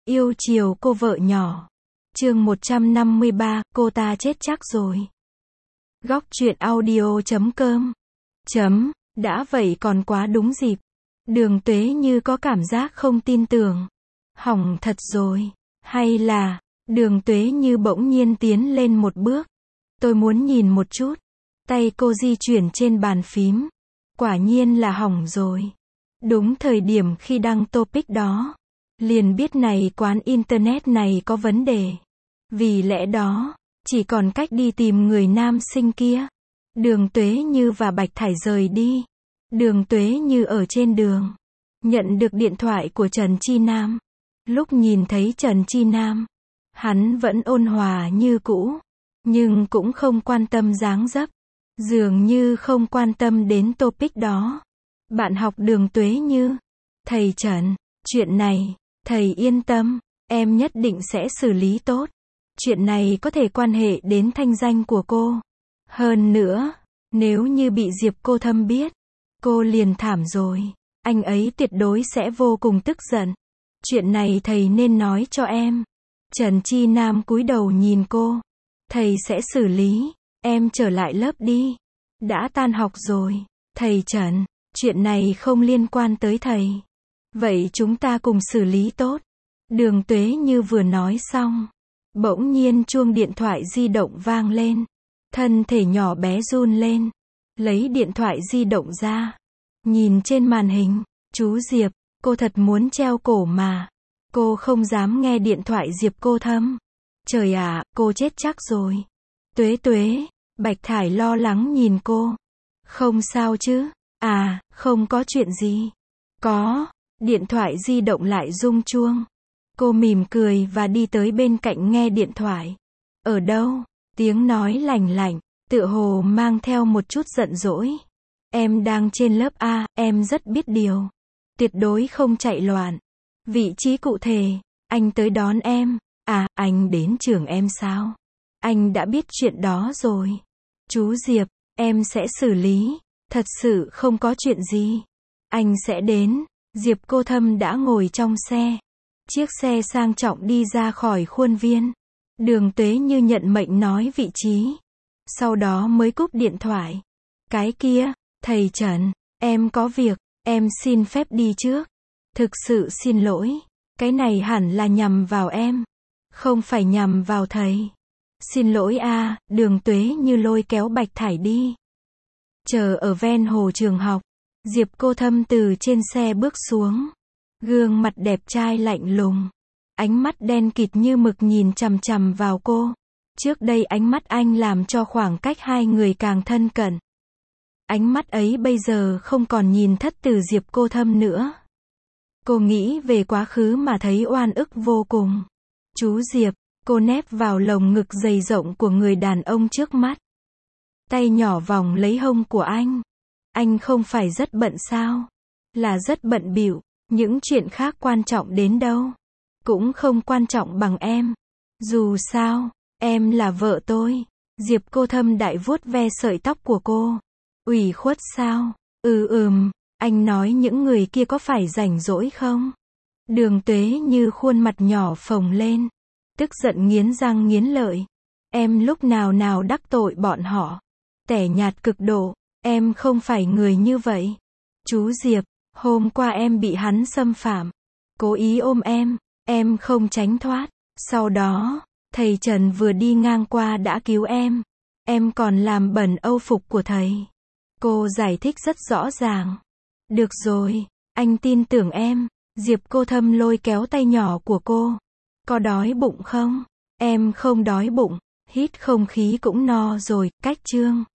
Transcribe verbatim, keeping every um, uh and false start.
Yêu chiều cô vợ nhỏ. Chương một trăm năm mươi ba, cô ta chết chắc rồi. Góc truyện audio chấm com. Chấm, đã vậy còn quá đúng dịp. Đường Tuế Như có cảm giác không tin tưởng. Hỏng thật rồi. Hay là, Đường Tuế Như bỗng nhiên tiến lên một bước. Tôi muốn nhìn một chút. Tay cô di chuyển trên bàn phím. Quả nhiên là hỏng rồi. Đúng thời điểm khi đăng topic đó, liền biết này quán internet này có vấn đề. Vì lẽ đó, chỉ còn cách đi tìm người nam sinh kia. Đường Tuế Như và Bạch Thải rời đi. Đường Tuế Như ở trên đường, nhận được điện thoại của Trần Chi Nam. Lúc nhìn thấy Trần Chi Nam, hắn vẫn ôn hòa như cũ, nhưng cũng không quan tâm dáng dấp. Dường như không quan tâm đến topic đó. Bạn học Đường Tuế Như. Thầy Trần, chuyện này, thầy yên tâm, em nhất định sẽ xử lý tốt. Chuyện này có thể quan hệ đến thanh danh của cô. Hơn nữa, nếu như bị Diệp Cô Thâm biết, cô liền thảm rồi. Anh ấy tuyệt đối sẽ vô cùng tức giận. Chuyện này thầy nên nói cho em. Trần Chi Nam cúi đầu nhìn cô. Thầy sẽ xử lý, em trở lại lớp đi. Đã tan học rồi. Thầy Trần, chuyện này không liên quan tới thầy. Vậy chúng ta cùng xử lý tốt. Đường Tuế Như vừa nói xong, bỗng nhiên chuông điện thoại di động vang lên. Thân thể nhỏ bé run lên. Lấy điện thoại di động ra. Nhìn trên màn hình. Chú Diệp, cô thật muốn treo cổ mà. Cô không dám nghe điện thoại Diệp Cô Thâm. Trời ạ, cô chết chắc rồi. Tuế Tuế, Bạch Thải lo lắng nhìn cô. Không sao chứ? À, không có chuyện gì. Có. Điện thoại di động lại rung chuông. Cô mỉm cười và đi tới bên cạnh nghe điện thoại. Ở đâu? Tiếng nói lành lạnh, tựa hồ mang theo một chút giận dỗi. Em đang trên lớp A, em rất biết điều. Tuyệt đối không chạy loạn. Vị trí cụ thể, anh tới đón em. À, anh đến trường em sao? Anh đã biết chuyện đó rồi. Chú Diệp, em sẽ xử lý. Thật sự không có chuyện gì. Anh sẽ đến. Diệp Cô Thâm đã ngồi trong xe. Chiếc xe sang trọng đi ra khỏi khuôn viên. Đường Tuế Như nhận mệnh nói vị trí. Sau đó mới cúp điện thoại. Cái kia, thầy Trần, em có việc, em xin phép đi trước. Thực sự xin lỗi. Cái này hẳn là nhằm vào em. Không phải nhằm vào thầy. Xin lỗi a. Đường Tuế Như lôi kéo Bạch Thải đi. Chờ ở ven hồ trường học. Diệp Cô Thâm từ trên xe bước xuống. Gương mặt đẹp trai lạnh lùng. Ánh mắt đen kịt như mực nhìn chằm chằm vào cô. Trước đây ánh mắt anh làm cho khoảng cách hai người càng thân cận. Ánh mắt ấy bây giờ không còn nhìn thất từ Diệp Cô Thâm nữa. Cô nghĩ về quá khứ mà thấy oan ức vô cùng. Chú Diệp, cô nép vào lồng ngực dày rộng của người đàn ông trước mắt. Tay nhỏ vòng lấy hông của anh. Anh không phải rất bận sao? Là rất bận bịu. Những chuyện khác quan trọng đến đâu? Cũng không quan trọng bằng em. Dù sao, em là vợ tôi. Diệp Cô Thâm đại vuốt ve sợi tóc của cô. Ủy khuất sao? Ừ ừm, anh nói những người kia có phải rảnh rỗi không? Đường Tuế Như khuôn mặt nhỏ phồng lên. Tức giận nghiến răng nghiến lợi. Em lúc nào nào đắc tội bọn họ. Tẻ nhạt cực độ. Em không phải người như vậy. Chú Diệp, hôm qua em bị hắn xâm phạm. Cố ý ôm em. Em không tránh thoát. Sau đó, thầy Trần vừa đi ngang qua đã cứu em. Em còn làm bẩn âu phục của thầy. Cô giải thích rất rõ ràng. Được rồi, anh tin tưởng em. Diệp Cô Thâm lôi kéo tay nhỏ của cô. Có đói bụng không? Em không đói bụng. Hít không khí cũng no rồi. Cách chương.